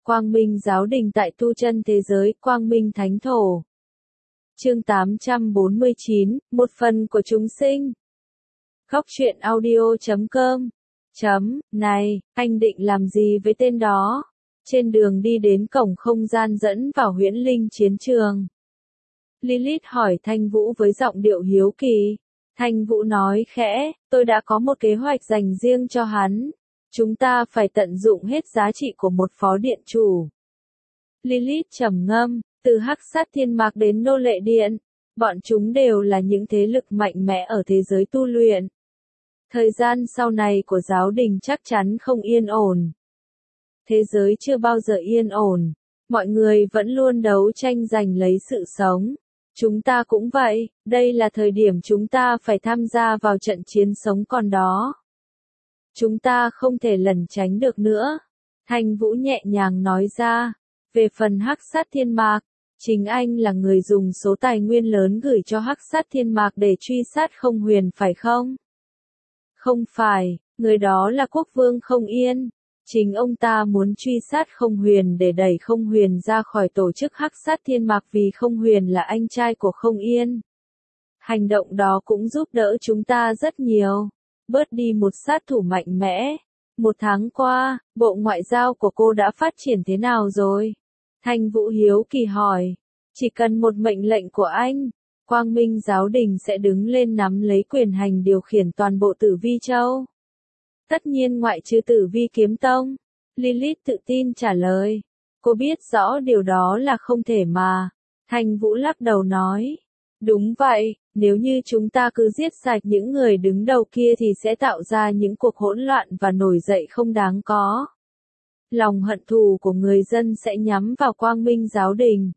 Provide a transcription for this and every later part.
Quang Minh Giáo Đình tại tu chân thế giới, Quang Minh Thánh Thổ. Chương 849, một phần của chúng sinh. Góc truyện audio.com. Này, anh định làm gì với tên đó? Trên đường đi đến cổng không gian dẫn vào huyễn linh chiến trường, Lilith hỏi Thanh Vũ với giọng điệu hiếu kỳ. Thanh Vũ nói khẽ, tôi đã có một kế hoạch dành riêng cho hắn. Chúng ta phải tận dụng hết giá trị của một phó điện chủ. Lilith trầm ngâm, từ Hắc Sát Thiên Mạc đến Nô Lệ Điện, bọn chúng đều là những thế lực mạnh mẽ ở thế giới tu luyện. Thời gian sau này của giáo đình chắc chắn không yên ổn. Thế giới chưa bao giờ yên ổn, mọi người vẫn luôn đấu tranh giành lấy sự sống. Chúng ta cũng vậy, đây là thời điểm chúng ta phải tham gia vào trận chiến sống còn đó. Chúng ta không thể lẩn tránh được nữa. Thanh Vũ nhẹ nhàng nói ra. Về phần Hắc Sát Thiên Mạc, chính anh là người dùng số tài nguyên lớn gửi cho Hắc Sát Thiên Mạc để truy sát Không Huyền phải không? Không phải, người đó là Quốc Vương Không Yên. Chính ông ta muốn truy sát Không Huyền để đẩy Không Huyền ra khỏi tổ chức Hắc Sát Thiên Mạc vì Không Huyền là anh trai của Không Yên. Hành động đó cũng giúp đỡ chúng ta rất nhiều, bớt đi một sát thủ mạnh mẽ. Một tháng qua, Bộ Ngoại giao của cô đã phát triển thế nào rồi? Thanh Vũ hiếu kỳ hỏi. Chỉ cần một mệnh lệnh của anh, Quang Minh Giáo Đình sẽ đứng lên nắm lấy quyền hành điều khiển toàn bộ Tử Vi Châu. Tất nhiên ngoại trừ Tử Vi Kiếm Tông. Lilith tự tin trả lời. Cô biết rõ điều đó là không thể mà. Thanh Vũ lắc đầu nói. Đúng vậy, nếu như chúng ta cứ giết sạch những người đứng đầu kia thì sẽ tạo ra những cuộc hỗn loạn và nổi dậy không đáng có. Lòng hận thù của người dân sẽ nhắm vào Quang Minh Giáo Đình.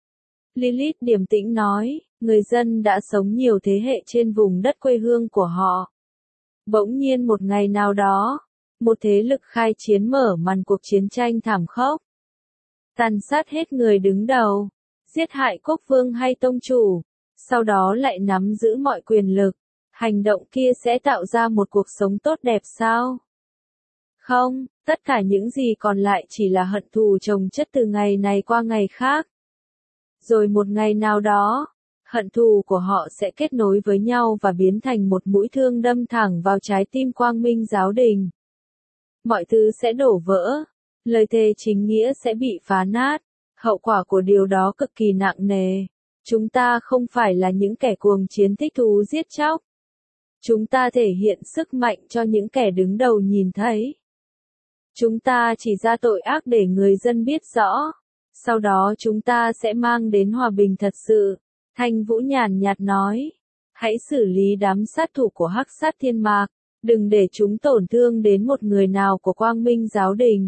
Lilith điềm tĩnh nói, người dân đã sống nhiều thế hệ trên vùng đất quê hương của họ. Bỗng nhiên một ngày nào đó, một thế lực khai chiến mở màn cuộc chiến tranh thảm khốc. Tàn sát hết người đứng đầu, giết hại quốc vương hay tông chủ, sau đó lại nắm giữ mọi quyền lực. Hành động kia sẽ tạo ra một cuộc sống tốt đẹp sao? Không, tất cả những gì còn lại chỉ là hận thù chồng chất từ ngày này qua ngày khác. Rồi một ngày nào đó, hận thù của họ sẽ kết nối với nhau và biến thành một mũi thương đâm thẳng vào trái tim Quang Minh Giáo Đình. Mọi thứ sẽ đổ vỡ, lời thề chính nghĩa sẽ bị phá nát, hậu quả của điều đó cực kỳ nặng nề. Chúng ta không phải là những kẻ cuồng chiến thích thú giết chóc. Chúng ta thể hiện sức mạnh cho những kẻ đứng đầu nhìn thấy. Chúng ta chỉ ra tội ác để người dân biết rõ. Sau đó chúng ta sẽ mang đến hòa bình thật sự. Thanh Vũ nhàn nhạt nói. Hãy xử lý đám sát thủ của Hắc Sát Thiên Mạc. Đừng để chúng tổn thương đến một người nào của Quang Minh Giáo Đình.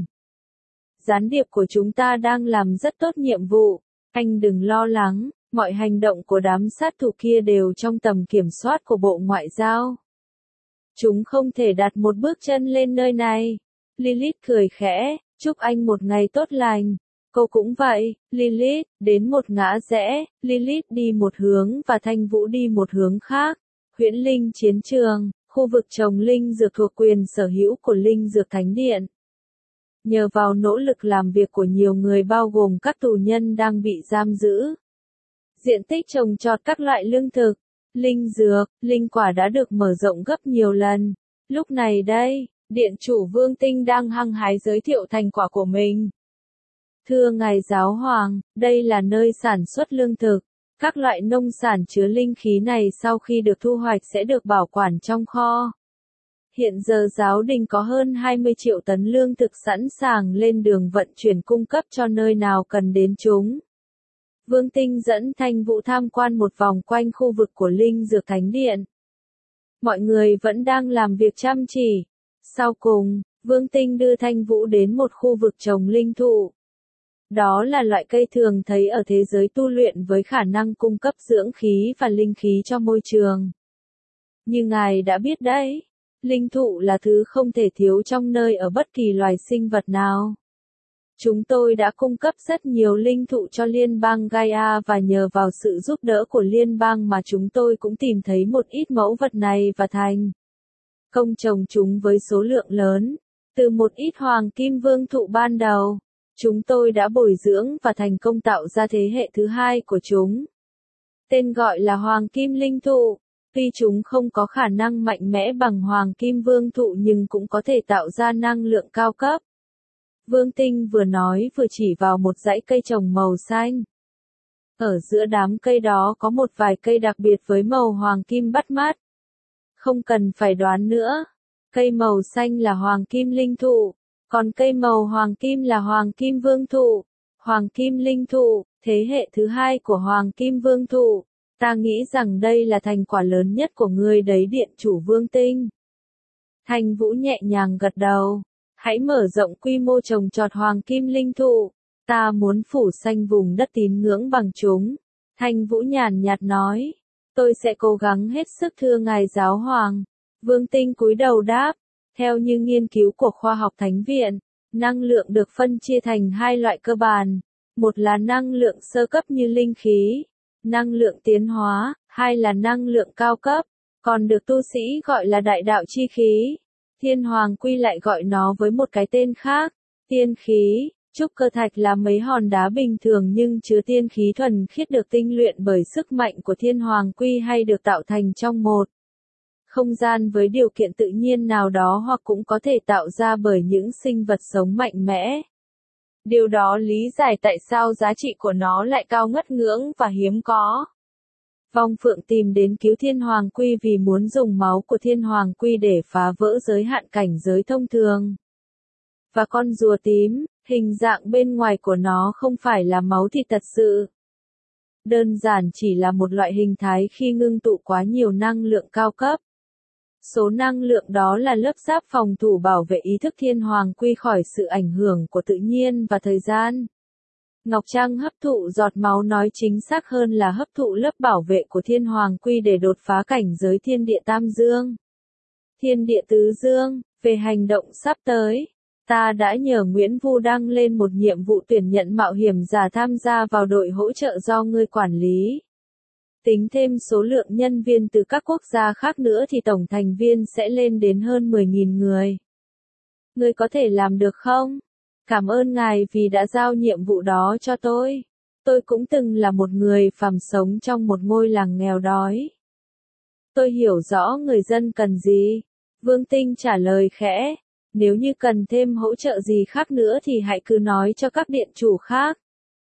Gián điệp của chúng ta đang làm rất tốt nhiệm vụ. Anh đừng lo lắng. Mọi hành động của đám sát thủ kia đều trong tầm kiểm soát của Bộ Ngoại giao. Chúng không thể đặt một bước chân lên nơi này. Lilith cười khẽ, chúc anh một ngày tốt lành. Cô cũng vậy, Lilith, đến một ngã rẽ, Lilith đi một hướng và Thanh Vũ đi một hướng khác. Huyễn linh chiến trường, khu vực trồng linh dược thuộc quyền sở hữu của Linh Dược Thánh Điện. Nhờ vào nỗ lực làm việc của nhiều người bao gồm các tù nhân đang bị giam giữ, diện tích trồng trọt các loại lương thực, linh dược, linh quả đã được mở rộng gấp nhiều lần. Lúc này đây, Điện chủ Vương Tinh đang hăng hái giới thiệu thành quả của mình. Thưa Ngài Giáo Hoàng, đây là nơi sản xuất lương thực. Các loại nông sản chứa linh khí này sau khi được thu hoạch sẽ được bảo quản trong kho. Hiện giờ giáo đình có hơn 20 triệu tấn lương thực sẵn sàng lên đường vận chuyển cung cấp cho nơi nào cần đến chúng. Vương Tinh dẫn Thanh Vũ tham quan một vòng quanh khu vực của Linh Dược Thánh Điện. Mọi người vẫn đang làm việc chăm chỉ. Sau cùng, Vương Tinh đưa Thanh Vũ đến một khu vực trồng linh thụ. Đó là loại cây thường thấy ở thế giới tu luyện với khả năng cung cấp dưỡng khí và linh khí cho môi trường. Như ngài đã biết đấy, linh thụ là thứ không thể thiếu trong nơi ở bất kỳ loài sinh vật nào. Chúng tôi đã cung cấp rất nhiều linh thụ cho liên bang Gaia và nhờ vào sự giúp đỡ của liên bang mà chúng tôi cũng tìm thấy một ít mẫu vật này và thành công trồng chúng với số lượng lớn, từ một ít hoàng kim vương thụ ban đầu. Chúng tôi đã bồi dưỡng và thành công tạo ra thế hệ thứ hai của chúng. Tên gọi là Hoàng Kim Linh Thụ. Tuy chúng không có khả năng mạnh mẽ bằng Hoàng Kim Vương Thụ nhưng cũng có thể tạo ra năng lượng cao cấp. Vương Tinh vừa nói vừa chỉ vào một dãy cây trồng màu xanh. Ở giữa đám cây đó có một vài cây đặc biệt với màu hoàng kim bắt mắt. Không cần phải đoán nữa. Cây màu xanh là Hoàng Kim Linh Thụ, còn cây màu hoàng kim là Hoàng Kim Vương Thụ. Hoàng Kim Linh Thụ, thế hệ thứ hai của Hoàng Kim Vương Thụ. Ta nghĩ rằng đây là thành quả lớn nhất của ngươi đấy Điện chủ Vương Tinh. Thanh Vũ nhẹ nhàng gật đầu. Hãy mở rộng quy mô trồng trọt Hoàng Kim Linh Thụ. Ta muốn phủ xanh vùng đất tín ngưỡng bằng chúng. Thanh Vũ nhàn nhạt nói. Tôi sẽ cố gắng hết sức thưa ngài giáo hoàng. Vương Tinh cúi đầu đáp. Theo như nghiên cứu của khoa học Thánh viện, năng lượng được phân chia thành hai loại cơ bản. Một là năng lượng sơ cấp như linh khí, năng lượng tiến hóa, hai là năng lượng cao cấp, còn được tu sĩ gọi là đại đạo chi khí. Thiên Hoàng Quy lại gọi nó với một cái tên khác, tiên khí. Trúc cơ thạch là mấy hòn đá bình thường nhưng chứa tiên khí thuần khiết được tinh luyện bởi sức mạnh của Thiên Hoàng Quy hay được tạo thành trong một không gian với điều kiện tự nhiên nào đó hoặc cũng có thể tạo ra bởi những sinh vật sống mạnh mẽ. Điều đó lý giải tại sao giá trị của nó lại cao ngất ngưỡng và hiếm có. Vong Phượng tìm đến cứu Thiên Hoàng Quy vì muốn dùng máu của Thiên Hoàng Quy để phá vỡ giới hạn cảnh giới thông thường. Và con rùa tím, hình dạng bên ngoài của nó không phải là máu thịt thật sự. Đơn giản chỉ là một loại hình thái khi ngưng tụ quá nhiều năng lượng cao cấp. Số năng lượng đó là lớp giáp phòng thủ bảo vệ ý thức Thiên Hoàng Quy khỏi sự ảnh hưởng của tự nhiên và thời gian. Ngọc Trang hấp thụ giọt máu nói chính xác hơn là hấp thụ lớp bảo vệ của Thiên Hoàng Quy để đột phá cảnh giới thiên địa tam dương. Thiên địa tứ dương, về hành động sắp tới. Ta đã nhờ Nguyễn Vu đăng lên một nhiệm vụ tuyển nhận mạo hiểm giả tham gia vào đội hỗ trợ do ngươi quản lý. Tính thêm số lượng nhân viên từ các quốc gia khác nữa thì tổng thành viên sẽ lên đến hơn 10.000 người. Ngươi có thể làm được không? Cảm ơn ngài vì đã giao nhiệm vụ đó cho tôi. Tôi cũng từng là một người phàm sống trong một ngôi làng nghèo đói. Tôi hiểu rõ người dân cần gì. Vương Tinh trả lời khẽ. Nếu như cần thêm hỗ trợ gì khác nữa thì hãy cứ nói cho các điện chủ khác.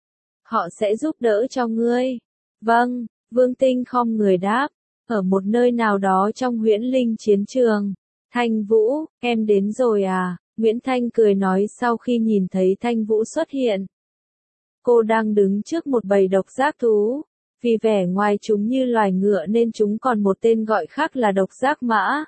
Họ sẽ giúp đỡ cho ngươi. Vâng, Vương Tinh khom người đáp. Ở một nơi nào đó trong huyễn linh chiến trường. Thanh Vũ, em đến rồi à? Nguyễn Thanh cười nói sau khi nhìn thấy Thanh Vũ xuất hiện. Cô đang đứng trước một bầy độc giác thú. Vì vẻ ngoài chúng như loài ngựa nên chúng còn một tên gọi khác là độc giác mã.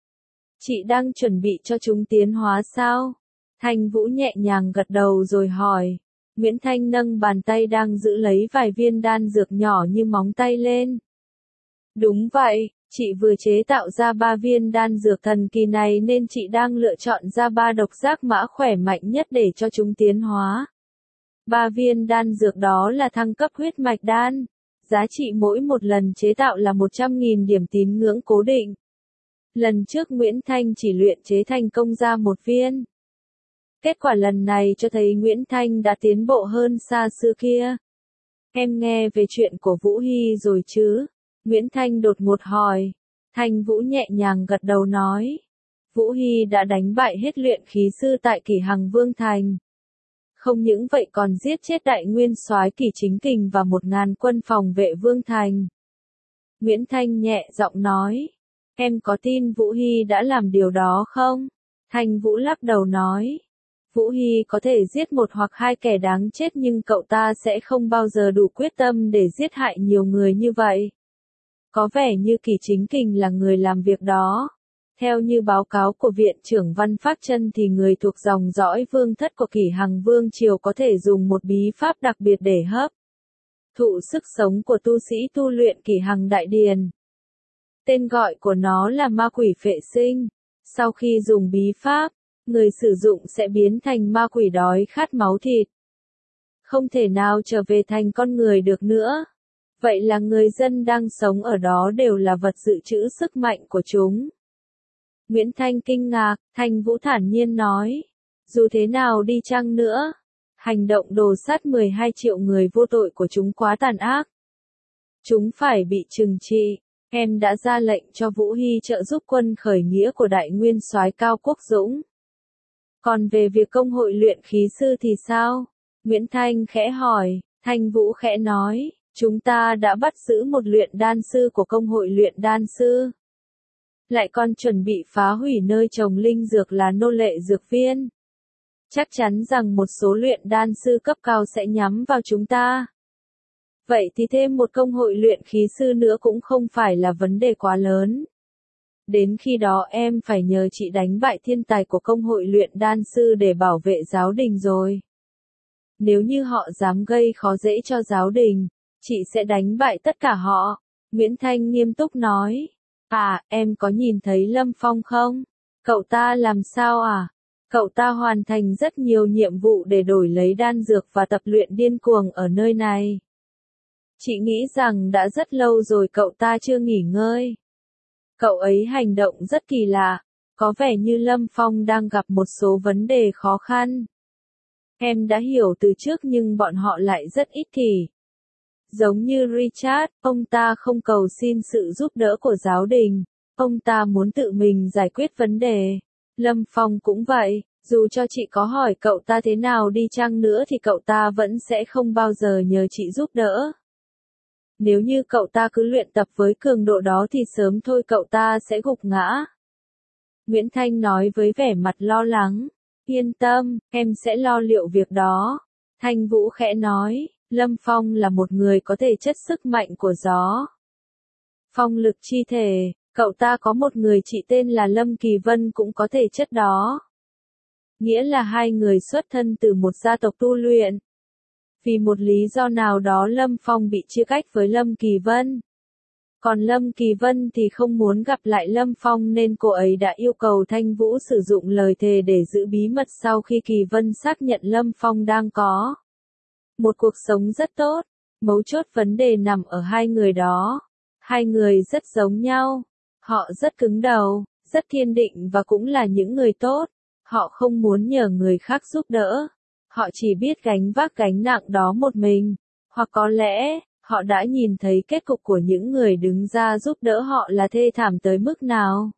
Chị đang chuẩn bị cho chúng tiến hóa sao? Thanh Vũ nhẹ nhàng gật đầu rồi hỏi. Nguyễn Thanh nâng bàn tay đang giữ lấy vài viên đan dược nhỏ như móng tay lên. Đúng vậy, chị vừa chế tạo ra 3 viên đan dược thần kỳ này nên chị đang lựa chọn ra 3 độc giác mã khỏe mạnh nhất để cho chúng tiến hóa. 3 viên đan dược đó là thăng cấp huyết mạch đan. Giá trị mỗi một lần chế tạo là 100.000 điểm tín ngưỡng cố định. Lần trước Nguyễn Thanh chỉ luyện chế thành công ra 1 viên. Kết quả lần này cho thấy Nguyễn Thanh đã tiến bộ hơn xa xưa kia. Em nghe về chuyện của Vũ Hy rồi chứ? Nguyễn Thanh đột ngột hỏi. Thanh Vũ nhẹ nhàng gật đầu nói. Vũ Hy đã đánh bại hết luyện khí sư tại Kỷ Hằng Vương Thành. Không những vậy còn giết chết đại nguyên soái Kỷ Chính Kình và 1.000 quân phòng vệ Vương Thành. Nguyễn Thanh nhẹ giọng nói. Em có tin Vũ Hy đã làm điều đó không? Thanh Vũ lắc đầu nói. Vũ Hy có thể giết 1 hoặc 2 kẻ đáng chết nhưng cậu ta sẽ không bao giờ đủ quyết tâm để giết hại nhiều người như vậy. Có vẻ như Kỷ Chính Kình là người làm việc đó. Theo như báo cáo của Viện trưởng Văn Phác Chân thì người thuộc dòng dõi vương thất của Kỷ Hằng Vương Triều có thể dùng một bí pháp đặc biệt để hấp thụ sức sống của tu sĩ tu luyện Kỷ Hằng Đại Điền. Tên gọi của nó là ma quỷ phệ sinh. Sau khi dùng bí pháp, người sử dụng sẽ biến thành ma quỷ đói khát máu thịt. Không thể nào trở về thành con người được nữa. Vậy là người dân đang sống ở đó đều là vật dự trữ sức mạnh của chúng. Nguyễn Thanh kinh ngạc, Thanh Vũ thản nhiên nói. Dù thế nào đi chăng nữa, Hành động đồ sát 12 triệu người vô tội của chúng quá tàn ác. Chúng phải bị trừng trị. Em đã ra lệnh cho Vũ Hy trợ giúp quân khởi nghĩa của đại nguyên soái Cao Quốc Dũng. Còn về việc công hội luyện khí sư thì sao? Nguyễn Thanh khẽ hỏi. Thanh Vũ khẽ nói, chúng ta đã bắt giữ một luyện đan sư của công hội luyện đan sư. Lại còn chuẩn bị phá hủy nơi trồng linh dược là nô lệ dược viên. Chắc chắn rằng một số luyện đan sư cấp cao sẽ nhắm vào chúng ta. Vậy thì thêm một công hội luyện khí sư nữa cũng không phải là vấn đề quá lớn. Đến khi đó em phải nhờ chị đánh bại thiên tài của công hội luyện đan sư để bảo vệ giáo đình rồi. Nếu như họ dám gây khó dễ cho giáo đình, chị sẽ đánh bại tất cả họ. Nguyễn Thanh nghiêm túc nói. À, em có nhìn thấy Lâm Phong không? Cậu ta làm sao à? Cậu ta hoàn thành rất nhiều nhiệm vụ để đổi lấy đan dược và tập luyện điên cuồng ở nơi này. Chị nghĩ rằng đã rất lâu rồi cậu ta chưa nghỉ ngơi. Cậu ấy hành động rất kỳ lạ, có vẻ như Lâm Phong đang gặp một số vấn đề khó khăn. Em đã hiểu từ trước nhưng bọn họ lại rất ích kỷ. Giống như Richard, ông ta không cầu xin sự giúp đỡ của giáo đình, ông ta muốn tự mình giải quyết vấn đề. Lâm Phong cũng vậy, dù cho chị có hỏi cậu ta thế nào đi chăng nữa thì cậu ta vẫn sẽ không bao giờ nhờ chị giúp đỡ. Nếu như cậu ta cứ luyện tập với cường độ đó thì sớm thôi cậu ta sẽ gục ngã. Nguyễn Thanh nói với vẻ mặt lo lắng. Yên tâm, em sẽ lo liệu việc đó. Thanh Vũ khẽ nói, Lâm Phong là một người có thể chất sức mạnh của gió. Phong lực chi thể, cậu ta có một người chị tên là Lâm Kỳ Vân cũng có thể chất đó. Nghĩa là hai người xuất thân từ một gia tộc tu luyện. Vì một lý do nào đó Lâm Phong bị chia cách với Lâm Kỳ Vân. Còn Lâm Kỳ Vân thì không muốn gặp lại Lâm Phong nên cô ấy đã yêu cầu Thanh Vũ sử dụng lời thề để giữ bí mật sau khi Kỳ Vân xác nhận Lâm Phong đang có một cuộc sống rất tốt. Mấu chốt vấn đề nằm ở hai người đó. Hai người rất giống nhau. Họ rất cứng đầu, rất kiên định và cũng là những người tốt. Họ không muốn nhờ người khác giúp đỡ. Họ chỉ biết gánh vác gánh nặng đó một mình. Hoặc có lẽ, họ đã nhìn thấy kết cục của những người đứng ra giúp đỡ họ là thê thảm tới mức nào.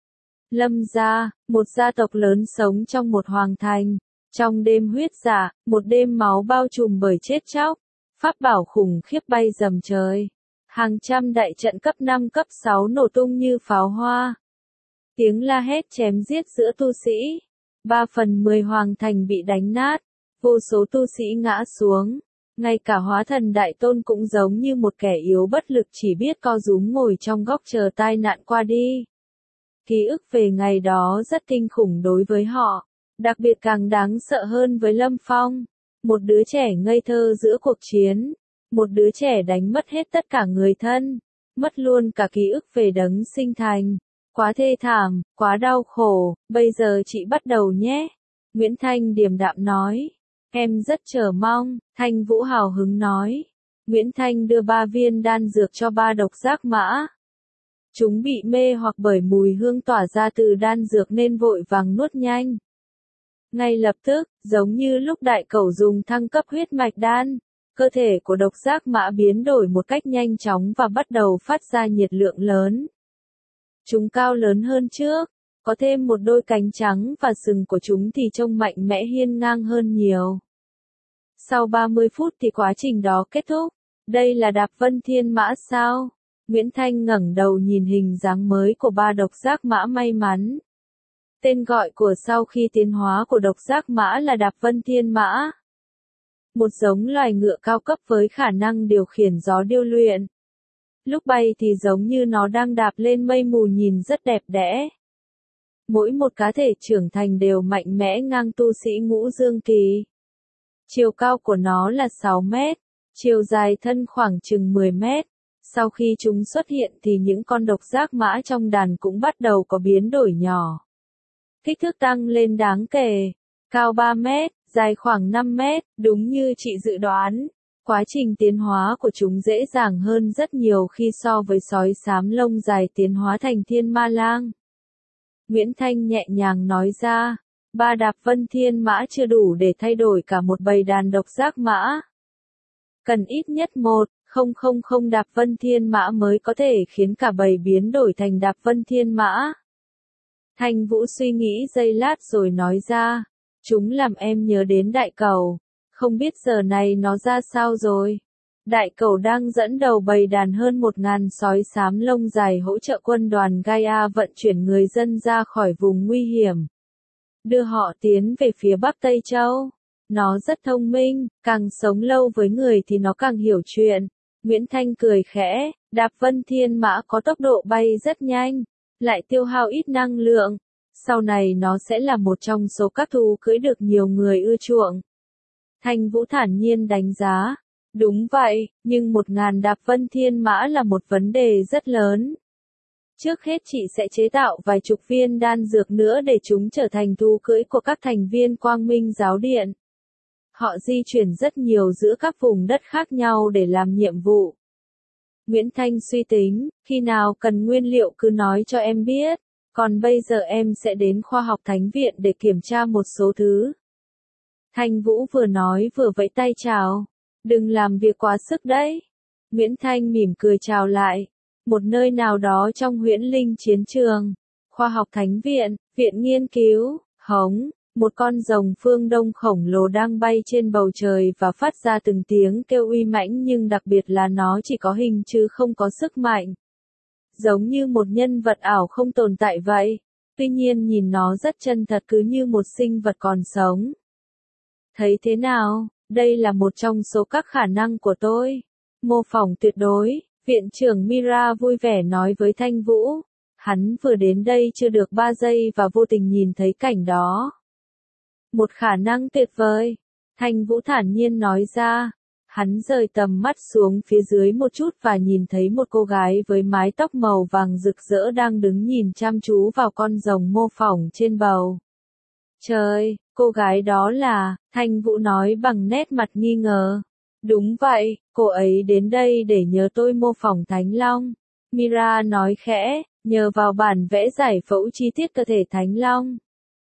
Lâm gia, một gia tộc lớn sống trong một hoàng thành. Trong đêm huyết dạ, một đêm máu bao trùm bởi chết chóc. Pháp bảo khủng khiếp bay rầm trời. Hàng trăm đại trận cấp 5 cấp 6 nổ tung như pháo hoa. Tiếng la hét chém giết giữa tu sĩ. 3/10 hoàng thành bị đánh nát. Vô số tu sĩ ngã xuống. Ngay cả hóa thần đại tôn cũng giống như một kẻ yếu bất lực chỉ biết co rúm ngồi trong góc chờ tai nạn qua đi. Ký ức về ngày đó rất kinh khủng đối với họ. Đặc biệt càng đáng sợ hơn với Lâm Phong. Một đứa trẻ ngây thơ giữa cuộc chiến. Một đứa trẻ đánh mất hết tất cả người thân. Mất luôn cả ký ức về đấng sinh thành. Quá thê thảm, quá đau khổ, bây giờ chị bắt đầu nhé. Nguyễn Thanh điềm đạm nói. Em rất chờ mong, Thanh Vũ hào hứng nói. Nguyễn Thanh đưa 3 viên đan dược cho 3 độc giác mã. Chúng bị mê hoặc bởi mùi hương tỏa ra từ đan dược nên vội vàng nuốt nhanh. Ngay lập tức, giống như lúc đại cẩu dùng thăng cấp huyết mạch đan, cơ thể của độc giác mã biến đổi một cách nhanh chóng và bắt đầu phát ra nhiệt lượng lớn. Chúng cao lớn hơn trước, có thêm một đôi cánh trắng và sừng của chúng thì trông mạnh mẽ hiên ngang hơn nhiều. Sau 30 phút thì quá trình đó kết thúc. Đây là Đạp Vân Thiên Mã sao? Nguyễn Thanh ngẩng đầu nhìn hình dáng mới của 3 độc giác mã may mắn. Tên gọi của sau khi tiến hóa của độc giác mã là Đạp Vân Thiên Mã. Một giống loài ngựa cao cấp với khả năng điều khiển gió điêu luyện. Lúc bay thì giống như nó đang đạp lên mây mù nhìn rất đẹp đẽ. Mỗi một cá thể trưởng thành đều mạnh mẽ ngang tu sĩ ngũ dương kỳ. Chiều cao của nó là 6 mét, chiều dài thân khoảng chừng 10 mét. Sau khi chúng xuất hiện thì những con độc giác mã trong đàn cũng bắt đầu có biến đổi nhỏ. Kích thước tăng lên đáng kể, cao 3 mét, dài khoảng 5 mét, đúng như chị dự đoán. Quá trình tiến hóa của chúng dễ dàng hơn rất nhiều khi so với sói xám lông dài tiến hóa thành thiên ma lang. Nguyễn Thanh nhẹ nhàng nói ra, 3 đạp vân thiên mã chưa đủ để thay đổi cả một bầy đàn độc giác mã. Cần ít nhất 1,000 đạp vân thiên mã mới có thể khiến cả bầy biến đổi thành đạp vân thiên mã. Thanh Vũ suy nghĩ giây lát rồi nói ra, chúng làm em nhớ đến đại cẩu, không biết giờ này nó ra sao rồi. Đại cẩu đang dẫn đầu bầy đàn hơn 1.000 sói xám lông dài hỗ trợ quân đoàn Gaia vận chuyển người dân ra khỏi vùng nguy hiểm, đưa họ tiến về phía Bắc Tây Châu. Nó rất thông minh, càng sống lâu với người thì nó càng hiểu chuyện. Nguyễn Thanh cười khẽ, đạp vân thiên mã có tốc độ bay rất nhanh, lại tiêu hao ít năng lượng. Sau này nó sẽ là một trong số các thú cưỡi được nhiều người ưa chuộng. Thanh Vũ thản nhiên đánh giá. Đúng vậy, nhưng 1.000 đạp vân thiên mã là một vấn đề rất lớn. Trước hết chị sẽ chế tạo vài chục viên đan dược nữa để chúng trở thành thú cưỡi của các thành viên Quang Minh Giáo Điện. Họ di chuyển rất nhiều giữa các vùng đất khác nhau để làm nhiệm vụ. Nguyễn Thanh suy tính, khi nào cần nguyên liệu cứ nói cho em biết, còn bây giờ em sẽ đến khoa học thánh viện để kiểm tra một số thứ. Thanh Vũ vừa nói vừa vẫy tay chào, đừng làm việc quá sức đấy. Nguyễn Thanh mỉm cười chào lại, một nơi nào đó trong huyễn linh chiến trường, khoa học thánh viện, viện nghiên cứu, hống. Một con rồng phương Đông khổng lồ đang bay trên bầu trời và phát ra từng tiếng kêu uy mãnh, nhưng đặc biệt là nó chỉ có hình chứ không có sức mạnh. Giống như một nhân vật ảo không tồn tại vậy. Tuy nhiên nhìn nó rất chân thật, cứ như một sinh vật còn sống. Thấy thế nào, đây là một trong số các khả năng của tôi. Mô phỏng tuyệt đối, viện trưởng Mira vui vẻ nói với Thanh Vũ. Hắn vừa đến đây chưa được 3 giây và vô tình nhìn thấy cảnh đó. Một khả năng tuyệt vời, Thanh Vũ thản nhiên nói ra. Hắn rời tầm mắt xuống phía dưới một chút và nhìn thấy một cô gái với mái tóc màu vàng rực rỡ đang đứng nhìn chăm chú vào con rồng mô phỏng trên bầu trời. Cô gái đó là, Thanh Vũ nói bằng nét mặt nghi ngờ. Đúng vậy, cô ấy đến đây để nhờ tôi mô phỏng Thánh Long. Mira nói khẽ, nhờ vào bản vẽ giải phẫu chi tiết cơ thể Thánh Long.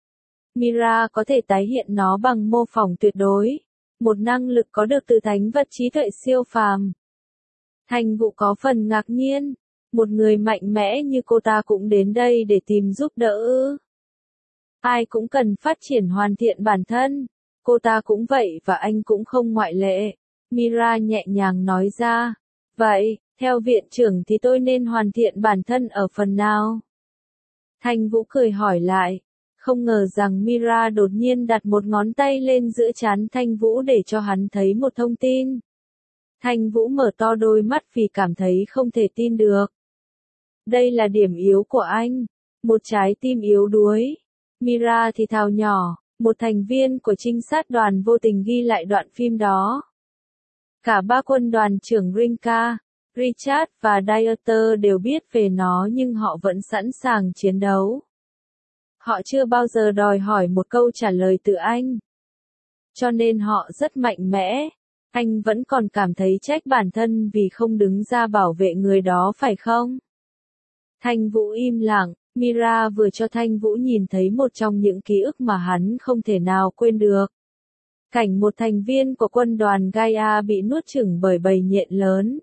Mira có thể tái hiện nó bằng mô phỏng tuyệt đối, một năng lực có được từ thánh vật trí tuệ siêu phàm. Thanh Vũ có phần ngạc nhiên, một người mạnh mẽ như cô ta cũng đến đây để tìm giúp đỡ ư? Ai cũng cần phát triển hoàn thiện bản thân, cô ta cũng vậy và anh cũng không ngoại lệ. Mira nhẹ nhàng nói ra, vậy, theo viện trưởng thì tôi nên hoàn thiện bản thân ở phần nào? Thanh Vũ cười hỏi lại. Không ngờ rằng Mira đột nhiên đặt một ngón tay lên giữa trán Thanh Vũ để cho hắn thấy một thông tin. Thanh Vũ mở to đôi mắt vì cảm thấy không thể tin được. Đây là điểm yếu của anh, một trái tim yếu đuối. Mira thì thào nhỏ, một thành viên của trinh sát đoàn vô tình ghi lại đoạn phim đó. Cả 3 quân đoàn trưởng Rinka, Richard và Dieter đều biết về nó nhưng họ vẫn sẵn sàng chiến đấu. Họ chưa bao giờ đòi hỏi một câu trả lời từ anh. Cho nên họ rất mạnh mẽ. Anh vẫn còn cảm thấy trách bản thân vì không đứng ra bảo vệ người đó phải không? Thanh Vũ im lặng, Mira vừa cho Thanh Vũ nhìn thấy một trong những ký ức mà hắn không thể nào quên được. Cảnh một thành viên của quân đoàn Gaia bị nuốt chửng bởi bầy nhện lớn.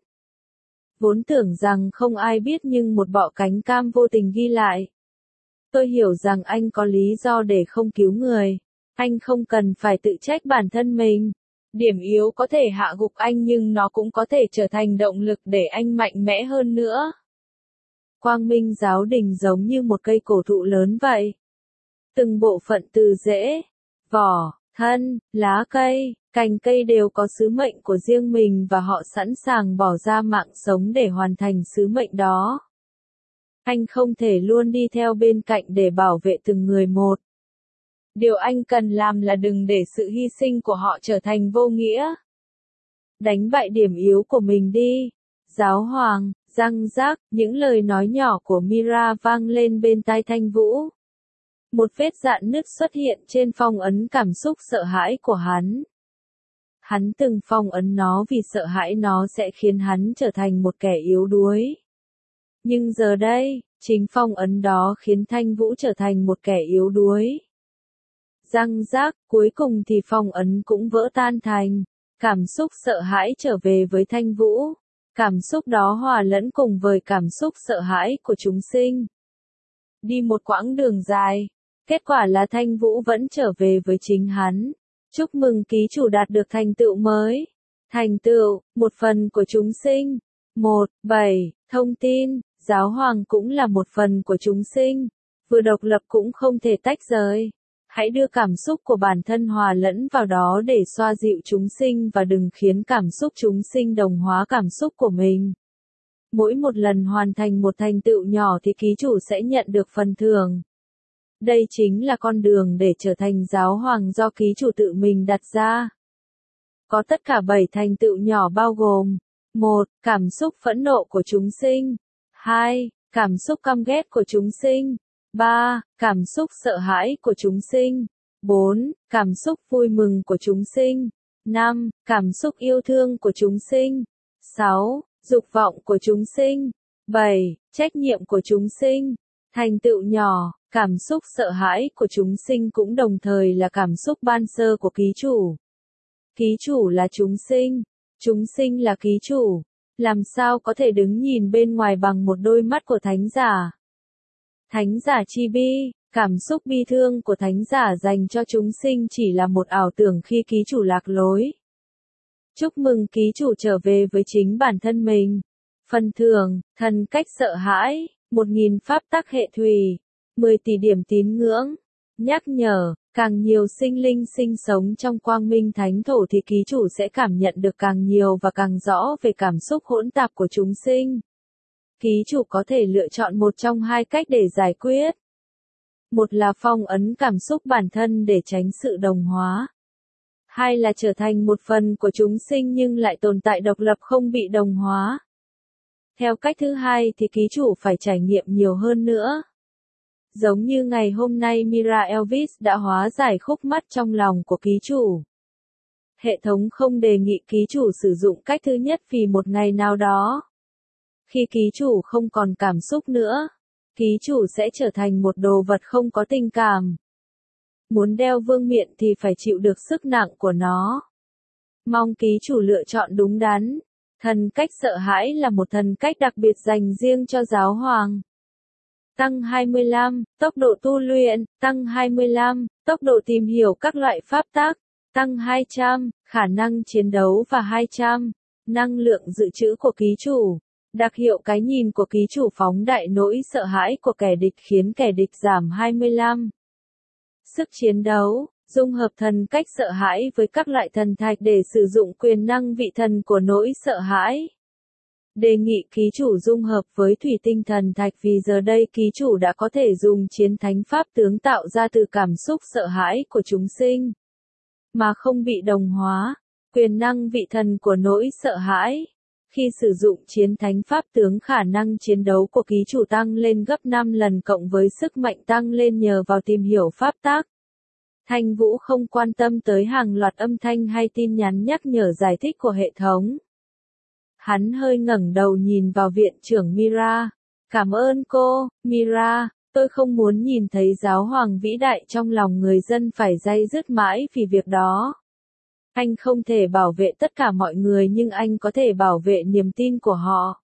Vốn tưởng rằng không ai biết nhưng một bọ cánh cam vô tình ghi lại. Tôi hiểu rằng anh có lý do để không cứu người. Anh không cần phải tự trách bản thân mình. Điểm yếu có thể hạ gục anh nhưng nó cũng có thể trở thành động lực để anh mạnh mẽ hơn nữa. Quang Minh Giáo Đình giống như một cây cổ thụ lớn vậy. Từng bộ phận từ rễ, vỏ, thân, lá cây, cành cây đều có sứ mệnh của riêng mình và họ sẵn sàng bỏ ra mạng sống để hoàn thành sứ mệnh đó. Anh không thể luôn đi theo bên cạnh để bảo vệ từng người một. Điều anh cần làm là đừng để sự hy sinh của họ trở thành vô nghĩa. Đánh bại điểm yếu của mình đi. Giáo hoàng, răng rác, những lời nói nhỏ của Mira vang lên bên tai Thanh Vũ. Một vết rạn nứt xuất hiện trên phong ấn cảm xúc sợ hãi của hắn. Hắn từng phong ấn nó vì sợ hãi nó sẽ khiến hắn trở thành một kẻ yếu đuối. Nhưng giờ đây, chính phong ấn đó khiến Thanh Vũ trở thành một kẻ yếu đuối. răng rác, cuối cùng thì phong ấn cũng vỡ tan thành. Cảm xúc sợ hãi trở về với Thanh Vũ. Cảm xúc đó hòa lẫn cùng với cảm xúc sợ hãi của chúng sinh. Đi một quãng đường dài, kết quả là Thanh Vũ vẫn trở về với chính hắn. Chúc mừng ký chủ đạt được thành tựu mới. Thành tựu, một phần của chúng sinh. 1.7. Thông tin, giáo hoàng cũng là một phần của chúng sinh. Vừa độc lập cũng không thể tách rời. Hãy đưa cảm xúc của bản thân hòa lẫn vào đó để xoa dịu chúng sinh và đừng khiến cảm xúc chúng sinh đồng hóa cảm xúc của mình. Mỗi một lần hoàn thành một thành tựu nhỏ thì ký chủ sẽ nhận được phần thưởng. Đây chính là con đường để trở thành giáo hoàng do ký chủ tự mình đặt ra. Có tất cả 7 thành tựu nhỏ bao gồm: 1. Cảm xúc phẫn nộ của chúng sinh. 2. Cảm xúc căm ghét của chúng sinh. 3. Cảm xúc sợ hãi của chúng sinh. 4. Cảm xúc vui mừng của chúng sinh. 5. Cảm xúc yêu thương của chúng sinh. 6. Dục vọng của chúng sinh. 7. Trách nhiệm của chúng sinh. Thành tựu nhỏ, cảm xúc sợ hãi của chúng sinh cũng đồng thời là cảm xúc ban sơ của ký chủ. Ký chủ là chúng sinh là ký chủ. Làm sao có thể đứng nhìn bên ngoài bằng một đôi mắt của thánh giả? Thánh giả chi bi, cảm xúc bi thương của thánh giả dành cho chúng sinh chỉ là một ảo tưởng khi ký chủ lạc lối. Chúc mừng ký chủ trở về với chính bản thân mình. Phần thưởng, thần cách sợ hãi, 1000 pháp tắc hệ thủy, 10 tỷ điểm tín ngưỡng. Nhắc nhở, càng nhiều sinh linh sinh sống trong quang minh thánh thổ thì ký chủ sẽ cảm nhận được càng nhiều và càng rõ về cảm xúc hỗn tạp của chúng sinh. Ký chủ có thể lựa chọn một trong hai cách để giải quyết. Một là phong ấn cảm xúc bản thân để tránh sự đồng hóa. Hai là trở thành một phần của chúng sinh nhưng lại tồn tại độc lập không bị đồng hóa. Theo cách thứ hai thì ký chủ phải trải nghiệm nhiều hơn nữa. Giống như ngày hôm nay Mira Elvis đã hóa giải khúc mắc trong lòng của ký chủ. Hệ thống không đề nghị ký chủ sử dụng cách thứ nhất vì một ngày nào đó. Khi ký chủ không còn cảm xúc nữa, ký chủ sẽ trở thành một đồ vật không có tình cảm. Muốn đeo vương miện thì phải chịu được sức nặng của nó. Mong ký chủ lựa chọn đúng đắn. Thần cách sợ hãi là một thần cách đặc biệt dành riêng cho giáo hoàng. Tăng 25, tốc độ tu luyện, tăng 25, tốc độ tìm hiểu các loại pháp tắc, tăng 200, khả năng chiến đấu và 200, năng lượng dự trữ của ký chủ. Đặc hiệu cái nhìn của ký chủ phóng đại nỗi sợ hãi của kẻ địch khiến kẻ địch giảm 25. Sức chiến đấu, dung hợp thần cách sợ hãi với các loại thần thạch để sử dụng quyền năng vị thần của nỗi sợ hãi. Đề nghị ký chủ dung hợp với thủy tinh thần thạch vì giờ đây ký chủ đã có thể dùng chiến thánh pháp tướng tạo ra từ cảm xúc sợ hãi của chúng sinh, mà không bị đồng hóa. Quyền năng vị thần của nỗi sợ hãi. Khi sử dụng chiến thánh pháp tướng khả năng chiến đấu của ký chủ tăng lên gấp 5 lần cộng với sức mạnh tăng lên nhờ vào tìm hiểu pháp tắc. Thanh Vũ không quan tâm tới hàng loạt âm thanh hay tin nhắn nhắc nhở giải thích của hệ thống. Hắn hơi ngẩng đầu nhìn vào viện trưởng Mira. Cảm ơn cô, Mira, tôi không muốn nhìn thấy giáo hoàng vĩ đại trong lòng người dân phải day dứt mãi vì việc đó. Anh không thể bảo vệ tất cả mọi người nhưng anh có thể bảo vệ niềm tin của họ.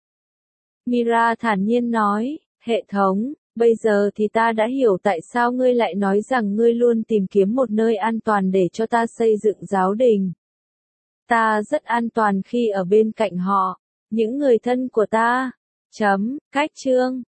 Mira thản nhiên nói, hệ thống, bây giờ thì ta đã hiểu tại sao ngươi lại nói rằng ngươi luôn tìm kiếm một nơi an toàn để cho ta xây dựng giáo đình. Ta rất an toàn khi ở bên cạnh họ, những người thân của ta. Cách chương